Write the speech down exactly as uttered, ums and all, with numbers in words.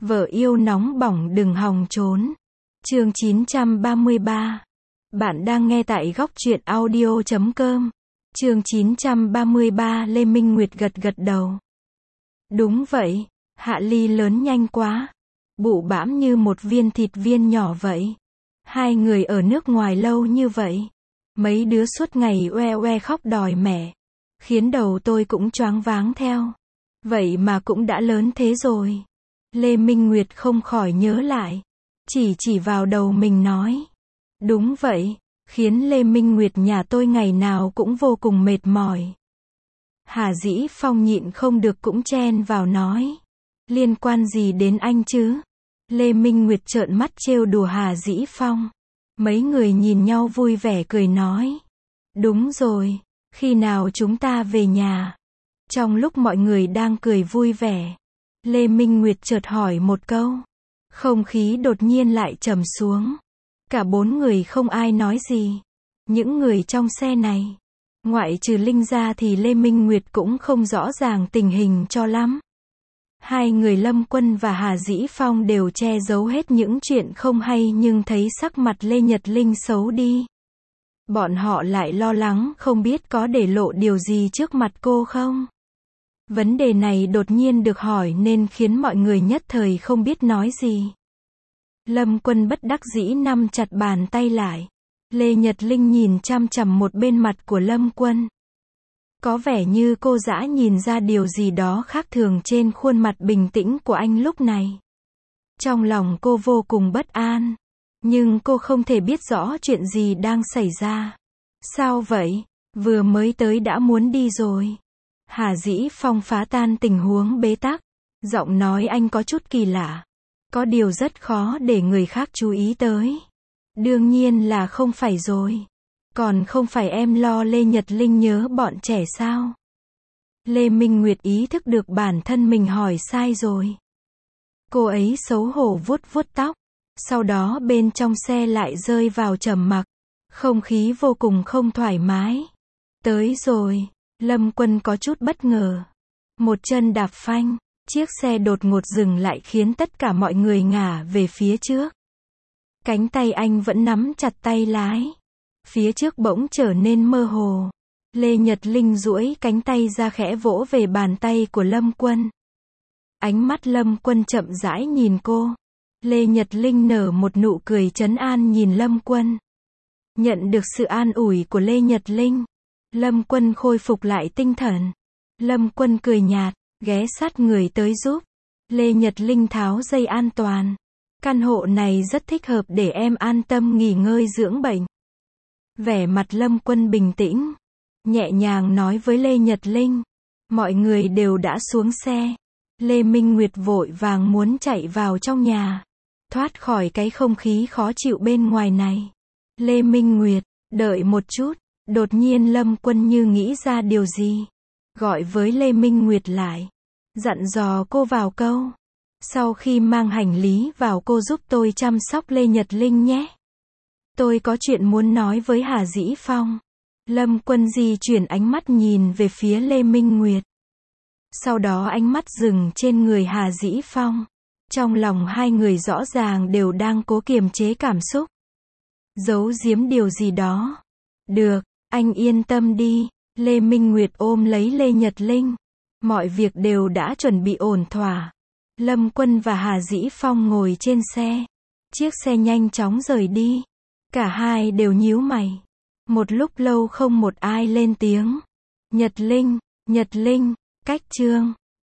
Vợ yêu nóng bỏng đừng hòng trốn. Chương chín trăm ba mươi ba. Bạn đang nghe tại góc truyện audio chấm com. Chương chín trăm ba mươi ba. Lê Minh Nguyệt gật gật đầu. Đúng vậy, Hạ Ly lớn nhanh quá. Bụ bãm như một viên thịt viên nhỏ vậy. Hai người ở nước ngoài lâu như vậy. Mấy đứa suốt ngày oe oe khóc đòi mẹ. Khiến đầu tôi cũng choáng váng theo. Vậy mà cũng đã lớn thế rồi. Lê Minh Nguyệt không khỏi nhớ lại. Chỉ chỉ vào đầu mình nói. Đúng vậy, khiến Lê Minh Nguyệt nhà tôi ngày nào cũng vô cùng mệt mỏi. Hà Dĩ Phong nhịn không được cũng chen vào nói. Liên quan gì đến anh chứ? Lê Minh Nguyệt trợn mắt trêu đùa Hà Dĩ Phong. Mấy người nhìn nhau vui vẻ cười nói. Đúng rồi, khi nào chúng ta về nhà? Trong lúc mọi người đang cười vui vẻ, Lê Minh Nguyệt chợt hỏi một câu. Không khí đột nhiên lại trầm xuống. Cả bốn người không ai nói gì. Những người trong xe này, ngoại trừ Linh ra thì Lê Minh Nguyệt cũng không rõ ràng tình hình cho lắm. Hai người Lâm Quân và Hà Dĩ Phong đều che giấu hết những chuyện không hay, nhưng thấy sắc mặt Lê Nhật Linh xấu đi. Bọn họ lại lo lắng không biết có để lộ điều gì trước mặt cô không. Vấn đề này đột nhiên được hỏi nên khiến mọi người nhất thời không biết nói gì. Lâm Quân bất đắc dĩ nắm chặt bàn tay lại. Lê Nhật Linh nhìn chằm chằm một bên mặt của Lâm Quân. Có vẻ như cô dã nhìn ra điều gì đó khác thường trên khuôn mặt bình tĩnh của anh lúc này. Trong lòng cô vô cùng bất an. Nhưng cô không thể biết rõ chuyện gì đang xảy ra. Sao vậy? Vừa mới tới đã muốn đi rồi. Hà Dĩ Phong phá tan tình huống bế tắc. Giọng nói anh có chút kỳ lạ. Có điều rất khó để người khác chú ý tới. Đương nhiên là không phải rồi. Còn không phải em lo Lê Nhật Linh nhớ bọn trẻ sao? Lê Minh Nguyệt ý thức được bản thân mình hỏi sai rồi. Cô ấy xấu hổ vuốt vuốt tóc. Sau đó bên trong xe lại rơi vào trầm mặc. Không khí vô cùng không thoải mái. Tới rồi. Lâm Quân có chút bất ngờ. Một chân đạp phanh. Chiếc xe đột ngột dừng lại khiến tất cả mọi người ngả về phía trước. Cánh tay anh vẫn nắm chặt tay lái. Phía trước bỗng trở nên mơ hồ. Lê Nhật Linh duỗi cánh tay ra khẽ vỗ về bàn tay của Lâm Quân. Ánh mắt Lâm Quân chậm rãi nhìn cô. Lê Nhật Linh nở một nụ cười trấn an nhìn Lâm Quân. Nhận được sự an ủi của Lê Nhật Linh, Lâm Quân khôi phục lại tinh thần. Lâm Quân cười nhạt, ghé sát người tới giúp. Lê Nhật Linh tháo dây an toàn. Căn hộ này rất thích hợp để em an tâm nghỉ ngơi dưỡng bệnh. Vẻ mặt Lâm Quân bình tĩnh, nhẹ nhàng nói với Lê Nhật Linh. Mọi người đều đã xuống xe. Lê Minh Nguyệt vội vàng muốn chạy vào trong nhà, thoát khỏi cái không khí khó chịu bên ngoài này. Lê Minh Nguyệt, đợi một chút. Đột nhiên Lâm Quân như nghĩ ra điều gì. Gọi với Lê Minh Nguyệt lại. Dặn dò cô vào câu. Sau khi mang hành lý vào cô giúp tôi chăm sóc Lê Nhật Linh nhé. Tôi có chuyện muốn nói với Hà Dĩ Phong. Lâm Quân di chuyển ánh mắt nhìn về phía Lê Minh Nguyệt. Sau đó ánh mắt dừng trên người Hà Dĩ Phong. Trong lòng hai người rõ ràng đều đang cố kiềm chế cảm xúc. Giấu giếm điều gì đó. Được, anh yên tâm đi. Lê Minh Nguyệt ôm lấy Lê Nhật Linh. Mọi việc đều đã chuẩn bị ổn thỏa. Lâm Quân và Hà Dĩ Phong ngồi trên xe. Chiếc xe nhanh chóng rời đi. Cả hai đều nhíu mày. Một lúc lâu không một ai lên tiếng. Nhật Linh, Nhật Linh, cách chương.